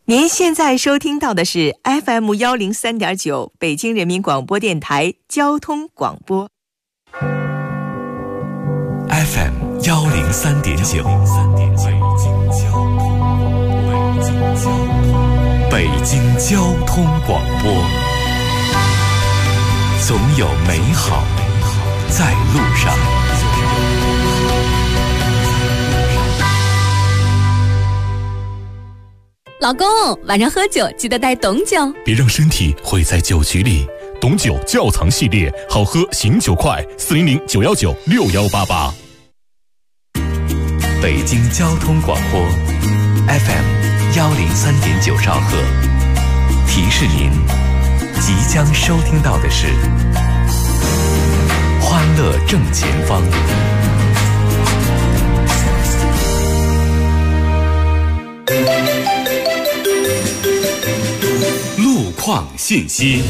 您现在收听到的是 FM 103.9北京人民广播电台交通广播。 FM 103.9北京交通广播，总有美好在路上。 老公，晚上喝酒记得带董酒， 别让身体毁在酒局里。董酒窖藏系列，好喝醒酒快，400-919-6188。北京交通广播 FM 103.9兆赫，提示您即将收听到的是欢乐正前方。路况信息。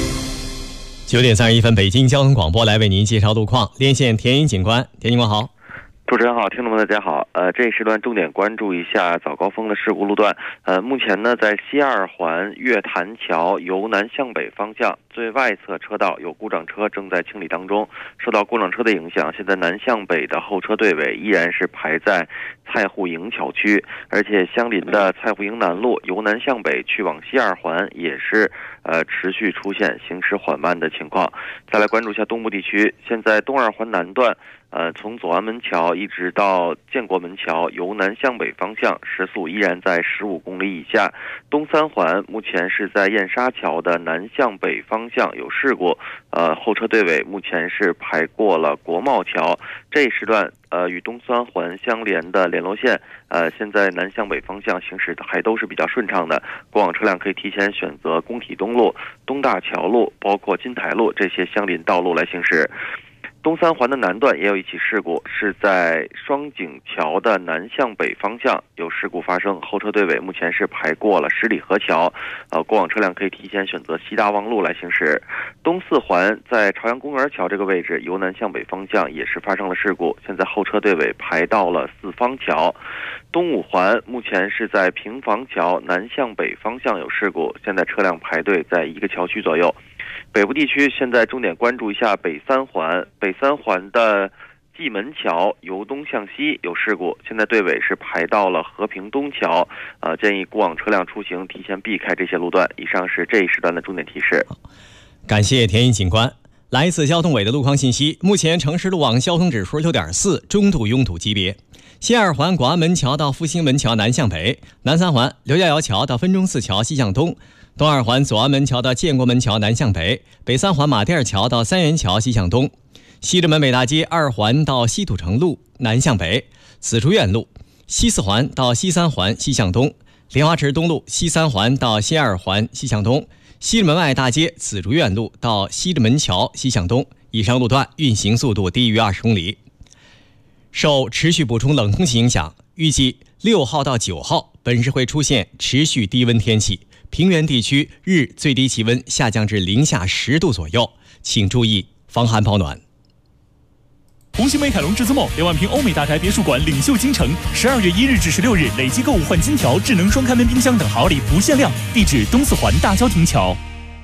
9点31分，北京交通广播来为您介绍路况。连线田英警官，田警官好。 主持人好，听众们大家好。这一时段重点关注一下早高峰的事故路段。目前呢，在西二环月坛桥由南向北方向最外侧车道有故障车正在清理当中。受到故障车的影响，现在南向北的后车队尾依然是排在蔡户营桥区，而且相邻的蔡户营南路由南向北去往西二环也是持续出现行驶缓慢的情况。再来关注一下东部地区，现在东二环南段从左安门桥一直到建国门桥由南向北方向时速依然在15公里以下。东三环目前是在燕莎桥的南向北方向有事故，后车队尾目前是排过了国贸桥。这一时段与东三环相连的联络线现在南向北方向行驶还都是比较顺畅的，过往车辆可以提前选择工体东路、东大桥路包括金台路这些相邻道路来行驶。东三环的南段也有一起事故，是在双井桥的南向北方向有事故发生，后车队尾目前是排过了十里河桥，过往车辆可以提前选择西大望路来行驶。东四环在朝阳公园桥这个位置由南向北方向也是发生了事故，现在后车队尾排到了四方桥。东五环目前是在平房桥南向北方向有事故，现在车辆排队在一个桥区左右。北部地区现在重点关注一下北三环，北三环的蓟门桥由东向西有事故，现在队尾是排到了和平东桥，建议过往车辆出行提前避开这些路段。以上是这一时段的重点提示。 感谢田英警官。来自交通委的路况信息，目前城市路网交通指数6.4，中度拥堵级别。西二环广安门桥到复兴门桥南向北，南三环刘家窑桥到分钟寺桥西向东，东二环左安门桥到建国门桥南向北，北三环马甸桥到三元桥西向东，西直门北大街二环到西土城路南向北，紫竹院路西四环到西三环西向东，莲花池东路西三环到西二环西向东，西直门外大街紫竹院路到西直门桥西向东。以上路段运行速度低于20公里。受持续补充冷空气影响，预计6号到9号本日会出现持续低温天气，平原地区日最低气温下降至零下10度左右，请注意防寒保暖。 红星美凯龙至尊梦2万平欧美大宅别墅馆领袖京城，12月1日至16日累计购物换金条、智能双开门冰箱等好礼不限量。地址东四环大郊亭桥。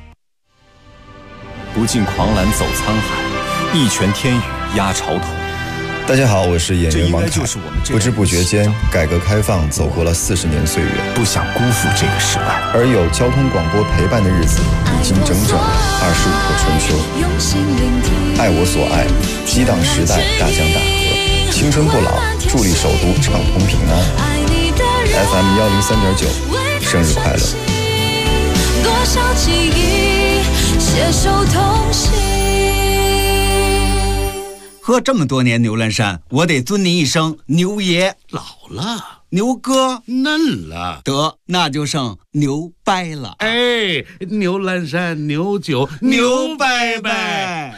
不尽狂澜走沧海，一拳天宇压潮头。 大家好，我是演员王凯。不知不觉间，改革开放走过了40年岁月， 不想辜负这个时代。 而有交通广播陪伴的日子，已经整整25个春秋。爱我所爱，激荡时代大江大河，青春不老，助力首都畅通平安。FM 103.9，生日快乐！多少记忆携手同行。 喝这么多年牛栏山，我得尊您一声牛爷。 老了， 牛哥嫩了， 得那就剩牛掰了。 哎，牛栏山牛酒牛掰掰。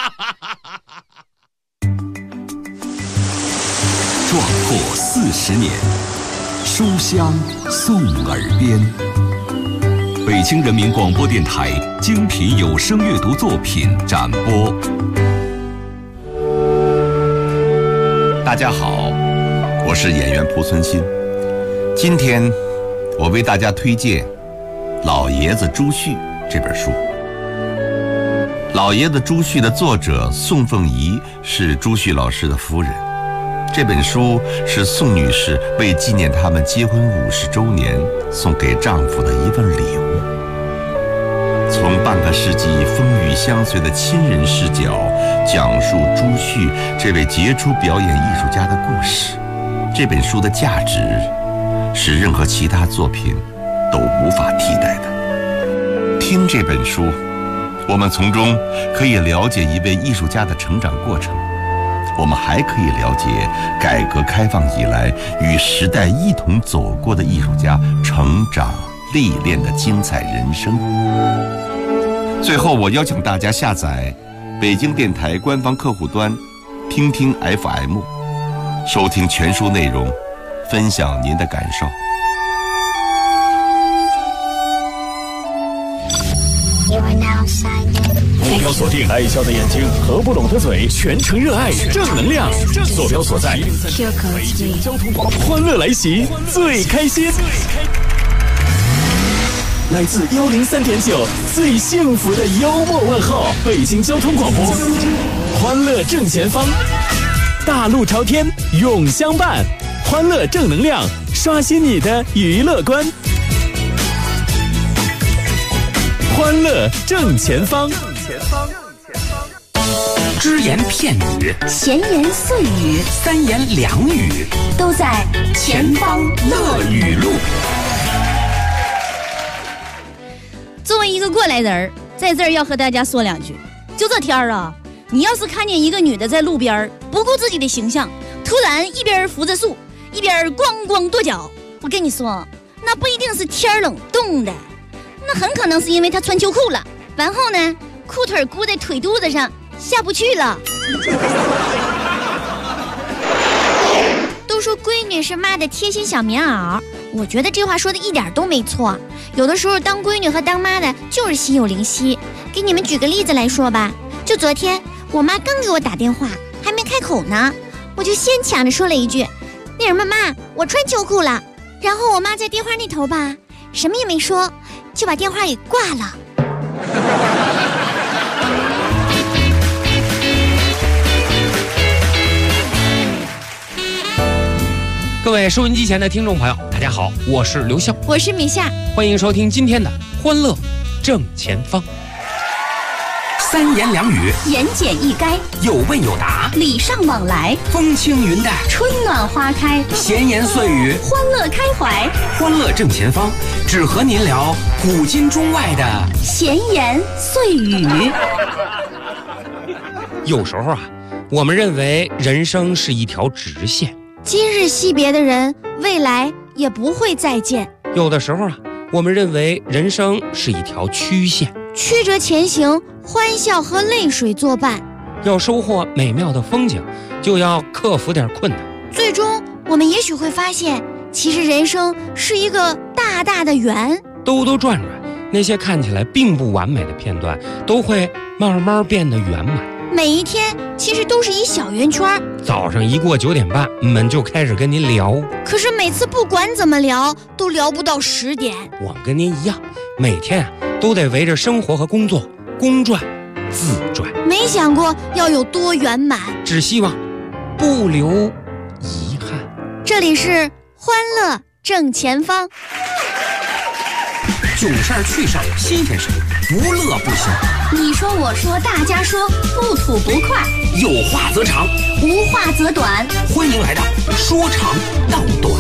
壮阔40年，书香送耳边。北京人民广播电台精品有声阅读作品展播。 大家好，我是演员濮存昕。今天我为大家推荐《老爷子朱旭》这本书。《老爷子朱旭》的作者宋凤仪是朱旭老师的夫人。这本书是宋女士为纪念他们结婚50周年送给丈夫的一份礼物。从半个世纪风雨相随的亲人视角，讲述朱旭这位杰出表演艺术家的故事。这本书的价值是任何其他作品都无法替代的。听这本书，我们从中可以了解一位艺术家的成长过程，我们还可以了解改革开放以来与时代一同走过的艺术家成长历练的精彩人生。最后，我邀请大家下载北京电台官方客户端听听 FM， 收听全书内容，分享您的感受。 目标锁定，爱笑的眼睛，合不拢的嘴，全程热爱，正能量。坐标所在，北京交通广播，欢乐来袭，最开心。来自103.9最幸福的幽默问候，北京交通广播，欢乐正前方，大路朝天永相伴，欢乐正能量，刷新你的娱乐观。欢乐正前方， 只言片语， 闲言碎语， 三言两语， 都在前方乐语录。 作为一个过来人，在这儿要和大家说两句。就这天儿啊，你要是看见一个女的在路边不顾自己的形象，突然一边扶着树，一边咣咣跺脚，我跟你说，那不一定是天冷冻的，那很可能是因为她穿秋裤了，然后呢，裤腿箍在腿肚子上下不去了。都说闺女是妈的贴心小棉袄，我觉得这话说的一点都没错。有的时候当闺女和当妈的就是心有灵犀。给你们举个例子来说吧，就昨天我妈刚给我打电话，还没开口呢，我就先抢着说了一句，那什么妈，我穿秋裤了。然后我妈在电话那头吧，什么也没说，就把电话给挂了。 各位收音机前的听众朋友，大家好，我是刘笑， 我是米夏， 欢迎收听今天的欢乐正前方。三言两语， 言简意赅， 有问有答， 礼尚往来， 风轻云淡， 春暖花开， 闲言碎语， 欢乐开怀。 欢乐正前方，只和您聊古今中外的闲言碎语。 有时候啊，我们认为人生是一条直线， 今日惜别的人，未来也不会再见。 有的时候啊，我们认为人生是一条曲线， 曲折前行，欢笑和泪水作伴。 要收获美妙的风景，就要克服点困难。 最终，我们也许会发现，其实人生是一个大大的圆， 兜兜转转，那些看起来并不完美的片段，都会慢慢变得圆满。 每一天其实都是一小圆圈。 早上一过9点半，我们就开始跟您聊。 可是每次不管怎么聊，都聊不到10点。 我们跟您一样，每天都得围着生活和工作公转自转。 没想过要有多圆满， 只希望不留遗憾。 这里是欢乐正前方。 囧事儿趣事儿新鲜事儿，不乐不行。 你说我说大家说，不吐不快， 有话则长， 无话则短。 欢迎来到说长道短。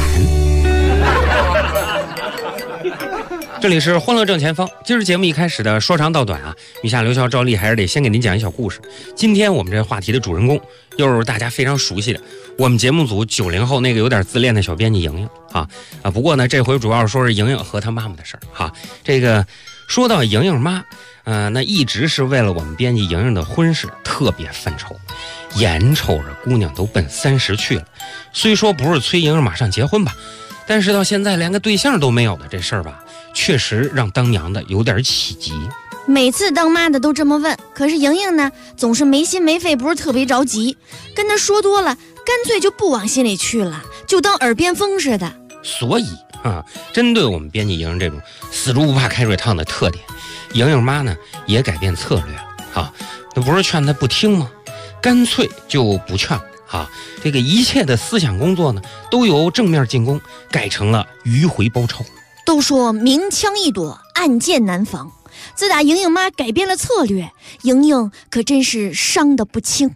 这里是欢乐正前方。今儿节目一开始的说长道短啊，米夏、刘笑、赵丽还是得先给您讲一小故事。今天我们这话题的主人公又是大家非常熟悉的我们节目组90后那个有点自恋的小编辑莹莹啊。不过呢，这回主要说是莹莹和她妈妈的事儿哈。这个说到莹莹妈，那一直是为了我们编辑莹莹的婚事特别犯愁，眼瞅着姑娘都奔30去了，虽说不是催莹莹马上结婚吧，但是到现在连个对象都没有的这事儿吧，确实让当娘的有点起急。 每次当妈的都这么问，可是莹莹呢，总是没心没肺，不是特别着急。跟她说多了，干脆就不往心里去了，就当耳边风似的。 所以针对我们编辑莹莹这种死猪不怕开水烫的特点，莹莹妈呢也改变策略了那不是劝她不听吗？干脆就不劝这个一切的思想工作呢，都由正面进攻改成了迂回包抄。 都说明枪易躲，暗箭难防。自打莹莹妈改变了策略，莹莹可真是伤得不轻。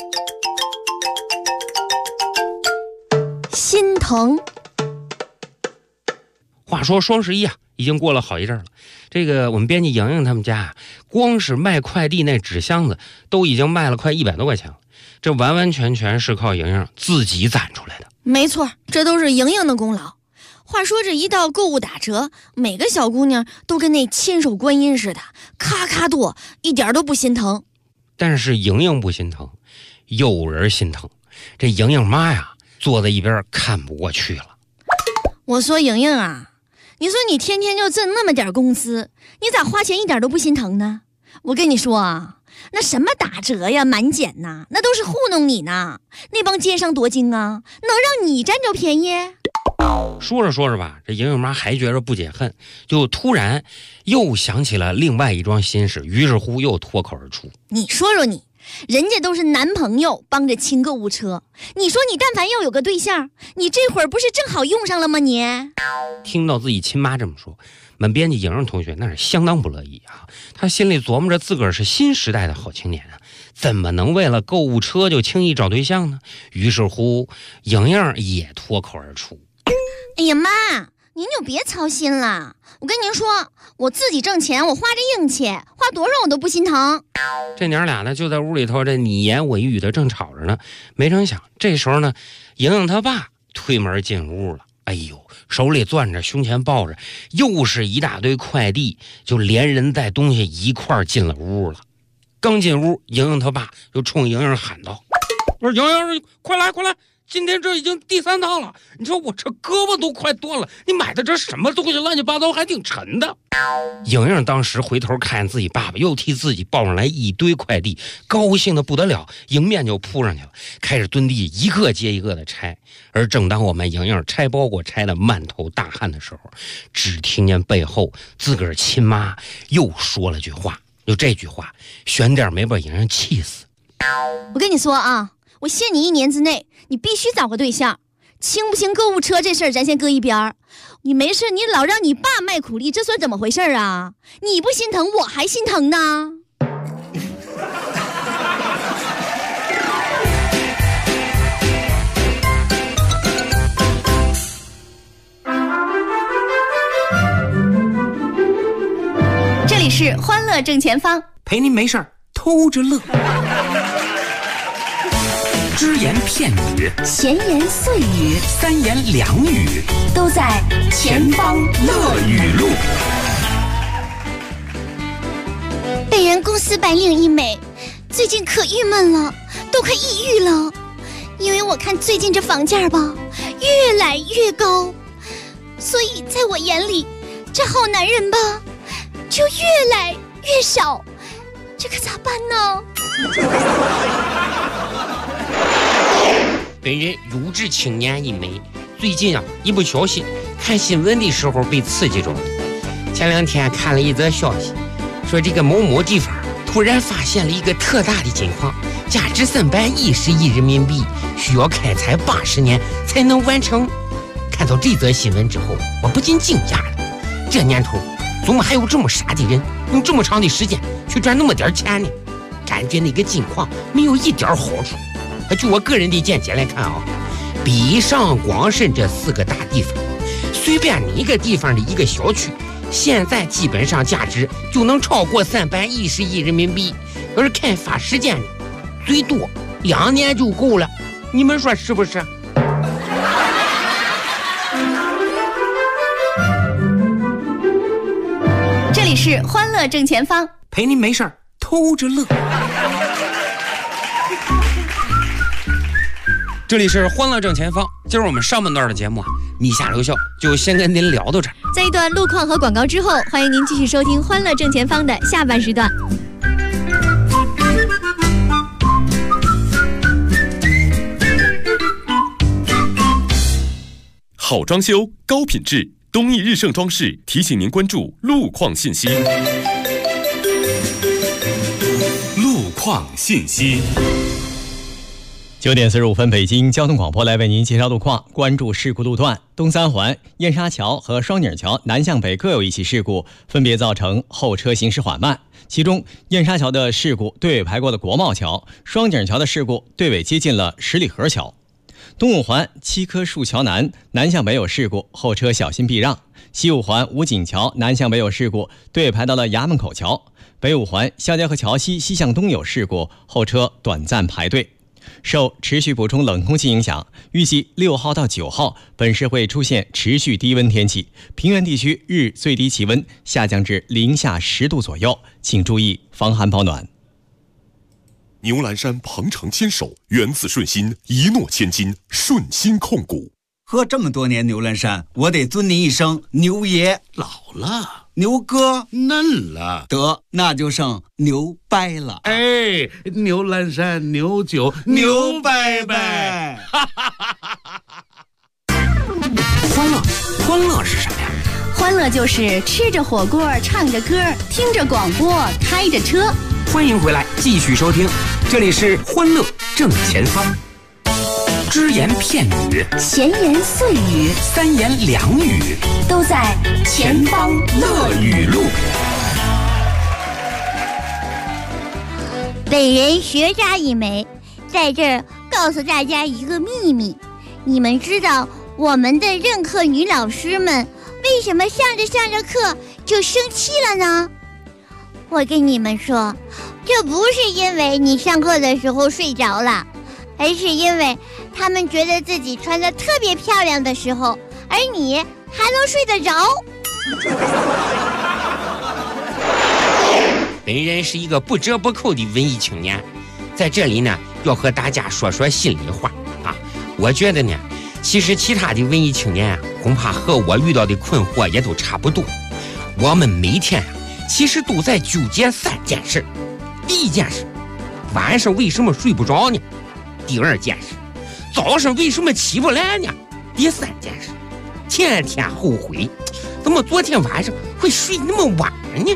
心疼。 话说双11已经过了好一阵了，这个我们编辑莹莹他们家光是卖快递那纸箱子都已经卖了快100多块钱了，这完完全全是靠莹莹自己攒出来的。 没错，这都是莹莹的功劳。话说这一到购物打折，每个小姑娘都跟那千手观音似的，咔咔剁，一点都不心疼。 但是莹莹不心疼，有人心疼。这莹莹妈坐在一边看不过去了。 我说莹莹你说你天天就挣那么点工资，你咋花钱一点都不心疼呢？我跟你说那什么打折呀满减呐，那都是糊弄你呢。那帮奸商多精能让你占着便宜？ 说着说着吧，这莹莹妈还觉着不解恨，就突然又想起了另外一桩心事，于是乎又脱口而出： 你说说你，人家都是男朋友帮着清购物车，你说你但凡要有个对象，你这会儿不是正好用上了吗你？ 听到自己亲妈这么说，本编辑莹莹同学那是相当不乐意他心里琢磨着自个儿是新时代的好青年怎么能为了购物车就轻易找对象呢？于是乎莹莹也脱口而出： 哎呀妈，您就别操心了，我跟您说，我自己挣钱，我花着硬气，花多少我都不心疼。 这娘俩呢就在屋里头这你言我语的正吵着呢，没成想这时候呢，莹莹她爸推门进屋了。哎呦，手里攥着，胸前抱着，又是一大堆快递，就连人带东西一块儿进了屋了。刚进屋，莹莹她爸就冲莹莹喊道：“我说莹莹，快来快来！今天这已经第3趟了，你说我这胳膊都快断了，你买的这什么东西乱七八糟还挺沉的。”莹莹当时回头看自己爸爸又替自己抱上来一堆快递，高兴的不得了，迎面就扑上去了，开始蹲地一个接一个的拆。而正当我们莹莹拆包裹拆的满头大汗的时候，只听见背后自个儿亲妈又说了句话，就这句话悬点没把莹莹气死。 我跟你说我限你1年之内，你必须找个对象。清不清购物车这事儿咱先搁一边儿，你没事你老让你爸卖苦力，这算怎么回事啊？你不心疼我还心疼呢。 这里是欢乐正前方， 陪您没事儿偷着乐。只言片语， 闲言碎语 ，3言2语， 都在前方乐语录。 本人公司白领一枚，最近可郁闷了，都快抑郁了。因为我看最近这房价吧，越来越高，所以在我眼里，这好男人吧，就越来越少。这可咋办呢？ 本人有志青年一枚，最近一不小心看新闻的时候被刺激着了。前2天看了一则消息，说这个某某地方突然发现了一个特大的金矿，价值310亿人民币，需要开采80年才能完成。看到这则新闻之后，我不禁惊讶了，这年头怎么还有这么傻的人，用这么长的时间去赚那么点钱呢？感觉那个金矿没有一点好处。据我个人的见解来看北上广深这4个大地方，随便哪个地方的一个小区，现在基本上价值就能超过310亿人民币，而开发时间呢，最多2年就够了。你们说是不是？ 这里是欢乐正前方， 陪您没事儿偷着乐。 这里是欢乐正前方，今儿我们上半段的节目米下留校就先跟您聊到这儿。 在一段路况和广告之后，欢迎您继续收听欢乐正前方的下半时段。 好装修，高品质。东义日盛装饰提醒您关注路况信息。路况信息。 9点45分，北京交通广播来为您介绍路况。关注事故路段：东三环燕莎桥和双井桥南向北各有一起事故，分别造成后车行驶缓慢。其中，燕莎桥的事故对尾排过了国贸桥，双井桥的事故对尾接近了十里河桥。东五环七棵树桥南南向北有事故，后车小心避让。西五环武锦桥南向北有事故，对尾排到了衙门口桥。北五环肖家河桥西西向东有事故，后车短暂排队。受持续补充冷空气影响，预计6号到9号本市会出现持续低温天气，平原地区日最低气温下降至零下10度左右，请注意防寒保暖。 牛栏山鹏程牵手，源自顺心，一诺千金，顺心控股。 喝这么多年牛栏山，我得尊您一声牛爷。 老了， 牛哥嫩了， 得那就剩牛掰了。 哎，牛栏山牛酒牛掰掰。 欢乐是什么呀？ 欢乐就是吃着火锅，唱着歌，听着广播，开着车。 欢迎回来，继续收听，这里是欢乐正前方。只言片语， 闲言碎语， 三言两语， 都在前方乐语录。 本人学渣一枚，在这儿告诉大家一个秘密，你们知道我们的任课女老师们为什么上着课就生气了呢？我跟你们说，这不是因为你上课的时候睡着了，而是因为他们觉得自己穿得特别漂亮的时候，而你还能睡得着。 本人是一个不折不扣的文艺青年，在这里呢要和大家说说心里话啊。我觉得呢，其实其他的文艺青年啊，恐怕和我遇到的困惑也都差不多。我们每天其实都在纠结3件事。第一件事，晚上为什么睡不着呢？第二件事，早上为什么起不来呢？第3件事，天天后悔，怎么昨天晚上会睡那么晚呢？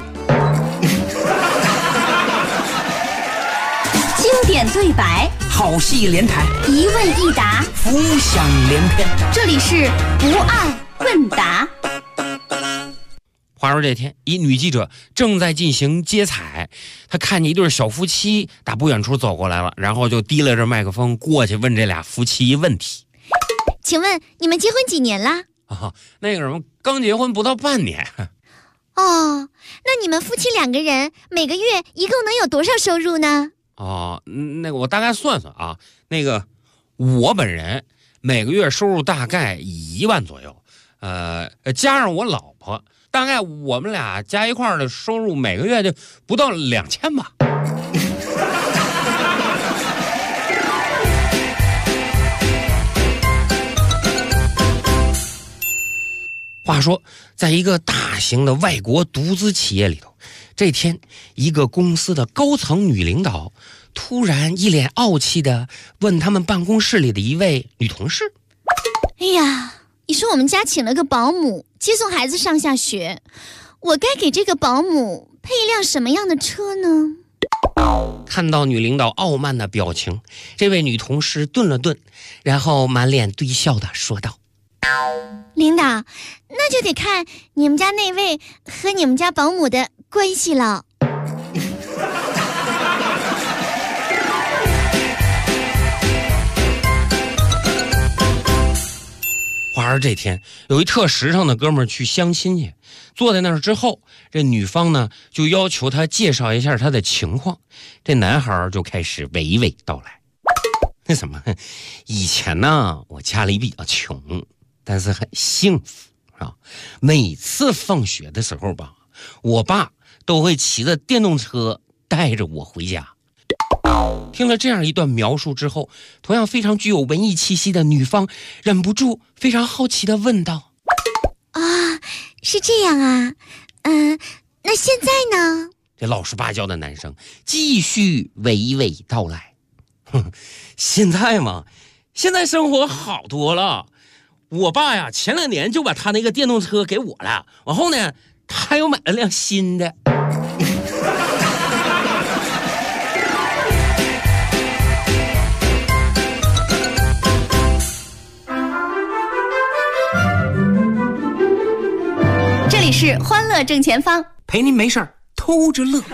经典对白， 好戏连台， 一问一答， 浮想联翩。 这里是不二问答。 话说这天，一女记者正在进行接采，她看见一对小夫妻打不远处走过来了，然后就提了着麦克风过去问这俩夫妻一问题： 请问你们结婚几年啦？ 那个什么，刚结婚不到半年。 哦，那你们夫妻2个人每个月一共能有多少收入呢？ 那个我大概算算啊，那个我本人每个月收入大概1万左右，加上我老婆，大概我们俩加一块的收入每个月就不到2000吧。话说，在一个大型的外国独资企业里头，这天一个公司的高层女领导突然一脸傲气地问他们办公室里的一位女同事： 哎呀，你说我们家请了个保姆接送孩子上下学，我该给这个保姆配一辆什么样的车呢？ 看到女领导傲慢的表情，这位女同事顿了顿，然后满脸堆笑地说道： 领导，那就得看你们家那位和你们家保姆的关系了。 话说这天，有一特时尚的哥们儿去相亲去，坐在那儿之后，这女方呢就要求他介绍一下他的情况，这男孩就开始娓娓道来：那什么，以前呢我家里比较穷，但是很幸福啊！每次放学的时候吧，我爸都会骑着电动车带着我回家。听了这样一段描述之后，同样非常具有文艺气息的女方忍不住非常好奇地问道： 是这样啊，那现在呢？ 这老实巴交的男生继续娓娓道来：现在嘛，现在生活好多了。 我爸呀，前2年就把他那个电动车给我了，然后呢，他又买了辆新的。 这里是欢乐正前方， 陪您没事儿偷着乐。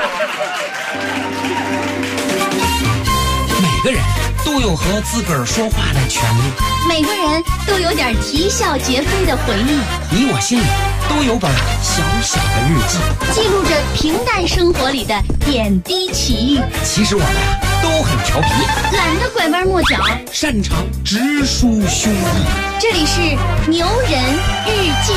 每个人都有和自个儿说话的权利， 每个人都有点啼笑皆非的回忆， 你我心里都有本小小的日记， 记录着平淡生活里的点滴奇遇。 其实我们都很调皮， 懒得拐弯抹角， 擅长直抒胸臆。 这里是牛人日记。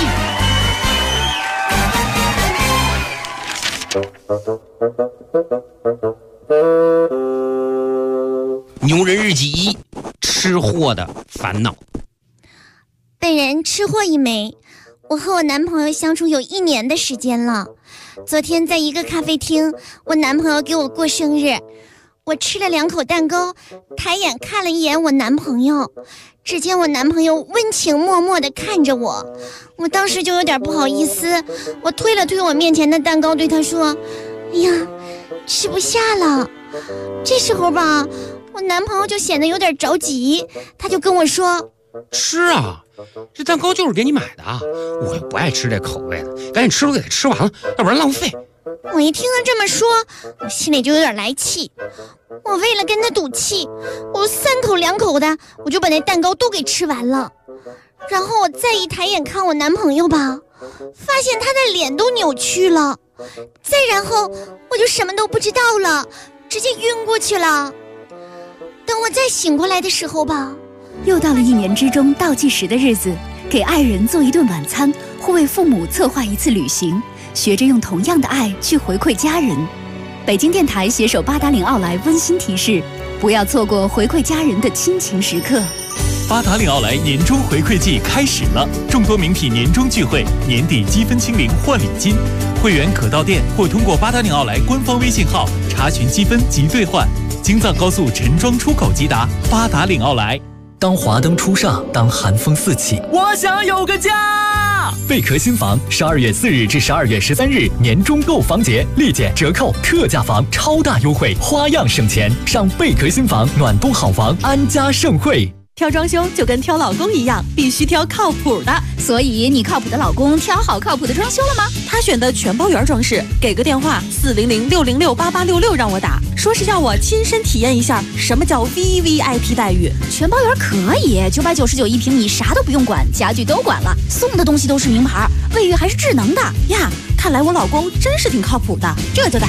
牛人日记1：吃货的烦恼。 本人吃货一枚，我和我男朋友相处有1年的时间了。昨天在一个咖啡厅，我男朋友给我过生日，我吃了2口蛋糕，抬眼看了一眼我男朋友，只见我男朋友温情脉脉地看着我，我当时就有点不好意思，我推了推我面前的蛋糕，对他说：“哎呀，吃不下了。”这时候吧，我男朋友就显得有点着急，他就跟我说：“ 吃啊，这蛋糕就是给你买的啊，我又不爱吃这口味的，赶紧吃都给它吃完了，要不然浪费。” 我一听他这么说，我心里就有点来气。我为了跟他赌气，我3口2口的，我就把那蛋糕都给吃完了。然后我再一抬眼看我男朋友吧，发现他的脸都扭曲了。再然后我就什么都不知道了，直接晕过去了。等我再醒过来的时候吧， 又到了1年之中倒计时的日子，给爱人做一顿晚餐，或为父母策划一次旅行，学着用同样的爱去回馈家人。北京电台携手八达岭奥莱温馨提示，不要错过回馈家人的亲情时刻。 八达岭奥莱年终回馈季开始了，众多名品年终聚会，年底积分清零换礼金，会员可到店或通过八达岭奥莱官方微信号查询积分及兑换。京藏高速陈庄出口即达，八达岭奥莱。 当华灯初上，当寒风四起， 我想有个家。 贝壳新房12月4日至12月13日年终购房节，立减折扣特价房超大优惠，花样省钱，上贝壳新房暖冬好房，安家盛会。 挑装修就跟挑老公一样，必须挑靠谱的。 所以你靠谱的老公挑好靠谱的装修了吗？ 他选的全包圆装饰，给个电话400-606-8866让我打，说是要我亲身体验一下什么叫 VVIP 待遇。 全包圆可以，999一平米，啥都不用管，家具都管了，送的东西都是名牌，卫浴还是智能的呀。看来我老公真是挺靠谱的，这就打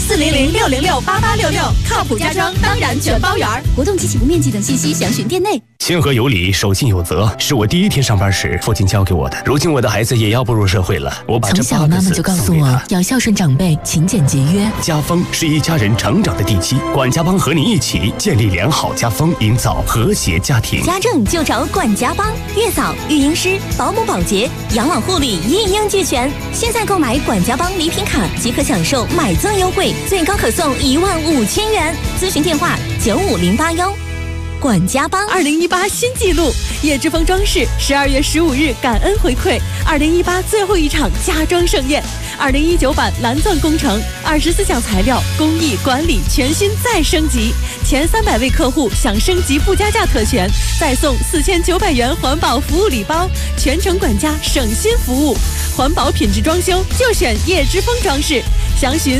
400-606-8866，靠谱家装当然全包圆。 活动及起步面积等信息详询店内。 谦和有礼，守信有责，是我第1天上班时父亲教给我的。如今我的孩子也要步入社会了，我把这从小妈妈就告诉我要孝顺长辈，勤俭节约。 家风是一家人成长的地基，管家帮和你一起建立良好家风，营造和谐家庭。 家政就找管家帮，月嫂、育婴师、保姆、保洁、养老护理一应俱全。现在购买管家帮礼品卡即可享受买赠优惠，最高可送15000元。咨询电话95081。管家帮 2018新纪录，叶之峰装饰12月15日感恩回馈2018最后一场家装盛宴，2019版蓝钻工程24项材料工艺管理全新再升级，前300位客户享升级不加价特权，再送4900元环保服务礼包，全程管家省心服务，环保品质装修就选叶之峰装饰，详询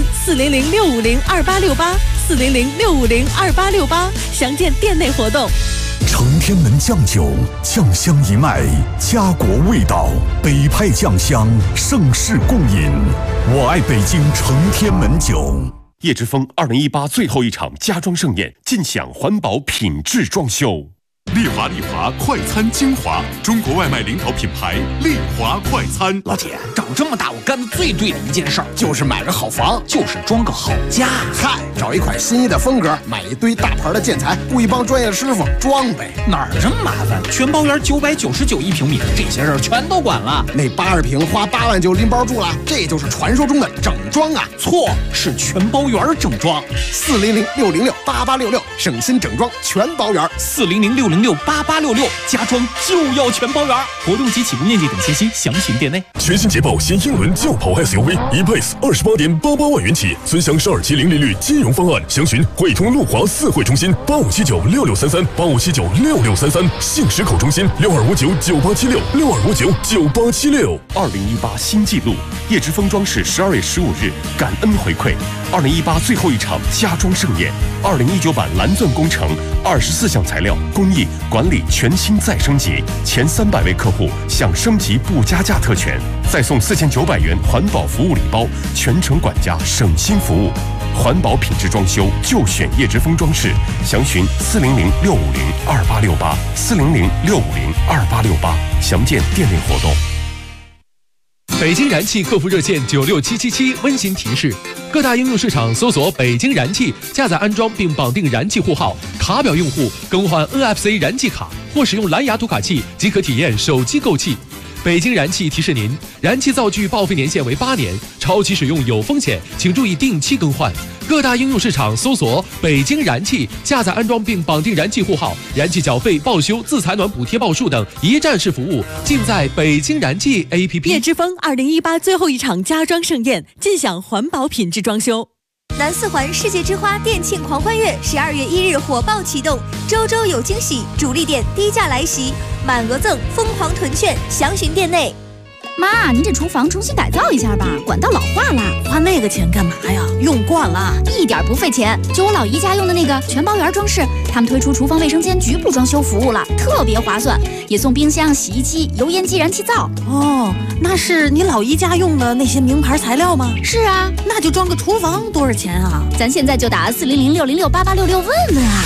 400-650-2868，400-650-2868，详见店内活动。 承天门酱酒，酱香一脉，家国味道，北派酱香，盛世共饮。我爱北京承天门酒。 叶之峰2018最后一场家装盛宴，尽享环保品质装修。丽华快餐精华，中国外卖领导品牌丽华快餐。 老铁，长这么大我干的最对的一件事儿，就是买个好房，就是装个好家。 嗨，找一款心仪的风格，买一堆大牌的建材，雇一帮专业师傅装呗。 哪儿这么麻烦？全包圆999一平米，这些事儿全都管了。 那80平花8万就拎包住了，这就是传说中的整装啊！ 错，是全包圆整装。 400-606-8866，省心整装全包圆。 400-606 400688866，家装就要全包圆。活动及起步面积等信息详询店内。 全新捷豹新英伦轿跑 SUV E-Pace 28.88万元起，尊享12.70利率金融方案，详询汇通路华4会中心85796633，85796633，信实口中心62599876，62599876。 2018新纪录，叶之峰装饰12月15日感恩回馈2018最后一场家装盛宴，2019版蓝钻工程24项材料工艺管理全新再升级，前300位客户享升级不加价特权，再送4900元环保服务礼包，全程管家省心服务。环保品质装修就选叶之峰装饰，详询400-650-2868，400-650-2868，详见店内活动。 北京燃气客服热线96777温馨提示：各大应用市场搜索北京燃气，下载安装并绑定燃气户号，卡表用户更换 NFC 燃气卡或使用蓝牙读卡器即可体验手机购气。北京燃气提示您，燃气灶具报废年限为8年，超期使用有风险，请注意定期更换。各大应用市场搜索北京燃气，下载安装并绑定燃气户号，燃气缴费、报修、自采暖补贴报数等一站式服务尽在北京燃气 APP。 叶之峰2018最后一场家装盛宴，尽享环保品质装修。 南四环世界之花店庆狂欢月12月1日火爆启动，周周有惊喜，主力店低价来袭，满额赠，疯狂囤券，详询店内。 妈，您这厨房重新改造一下吧，管道老化了。 花那个钱干嘛呀？用惯了， 一点不费钱。就我老姨家用的那个全包圆装饰，他们推出厨房卫生间局部装修服务了，特别划算，也送冰箱、洗衣机、油烟机、燃气灶。 哦，那是你老姨家用的那些名牌材料吗？ 是啊， 那就装个厨房多少钱啊？ 咱现在就打400-606-8866问问啊。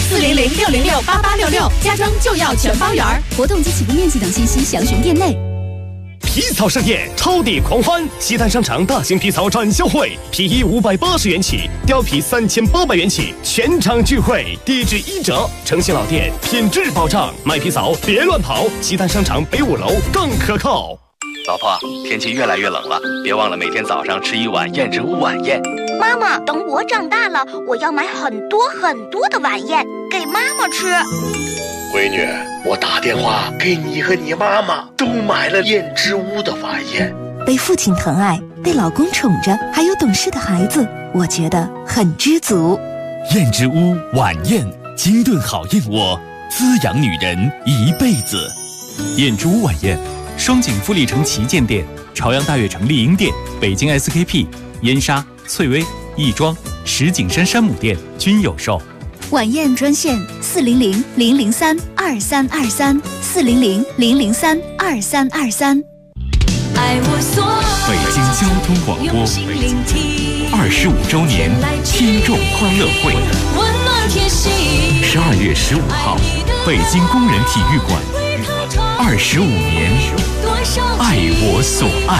400-606-8866，家装就要全包圆。 活动及起步面积等信息详询店内。 皮草盛宴，超抵狂欢！西单商场大型皮草展销会，皮衣580元起，貂皮3800元起，全场聚会，低至1折，诚信老店，品质保障。买皮草别乱跑，西单商场北5楼更可靠。 老婆，天气越来越冷了，别忘了每天早上吃一碗燕之屋晚宴。 妈妈，等我长大了，我要买很多很多的晚宴给妈妈吃。 闺女，我打电话给你和你妈妈都买了燕之屋的晚宴。 被父亲疼爱，被老公宠着，还有懂事的孩子，我觉得很知足。 燕之屋晚宴，精炖好燕窝，滋养女人一辈子。 燕之屋晚宴，双井富力城旗舰店、朝阳大悦城丽婴店、北京 SKP、燕莎、翠微、亦庄、石景山山姆店均有售。 晚宴专线400-003-2323，400-003-2323。 北京交通广播25周年听众欢乐会，12月15号，北京工人体育馆，25年，爱我所爱。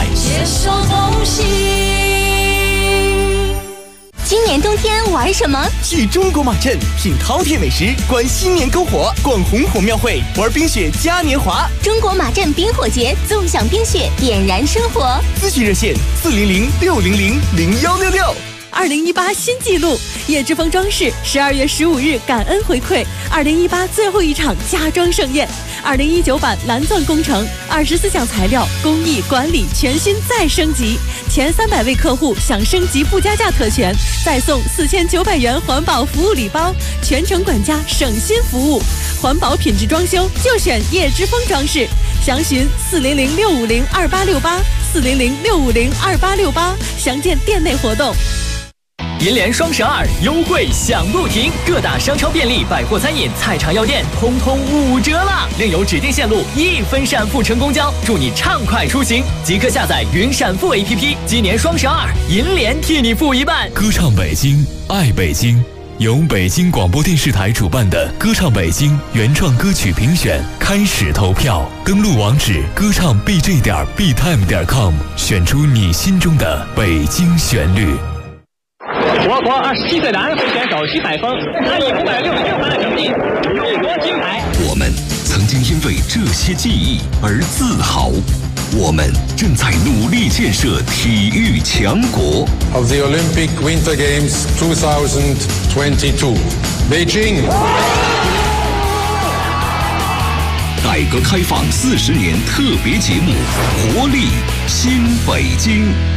今年冬天玩什么？ 去中国马镇品饕餮美食，观新年篝火，逛红火庙会，玩冰雪嘉年华。 中国马镇冰火节，纵享冰雪，点燃生活。 咨询热线400-600-0166。 2018新纪录，叶之峰装饰12月15日感恩回馈2018最后一场家装盛宴，2019版蓝钻工程24项材料工艺管理全新再升级，前300位客户享升级不加价特权，再送4900元环保服务礼包，全程管家省心服务。环保品质装修就选叶之峰装饰，详询400-650-2868，400-650-2868，详见店内活动。 银联双12优惠享不停，各大商超便利、百货餐饮、菜场药店通通5折啦！另有指定线路1分闪付乘公交，祝你畅快出行！即刻下载云闪付 APP， 今年双12，银联替你付一半。 歌唱北京，爱北京，由北京广播电视台主办的歌唱北京原创歌曲评选开始投票，登录网址歌唱 bj.btime.com， 选出你心中的北京旋律。 我国27岁的安徽选手徐海峰，他以566分的成绩勇夺金牌。 我们曾经因为这些记忆而自豪，我们正在努力建设体育强国。 Of the Olympic Winter Games 2022, Beijing. 改革开放40年特别节目《活力新北京》。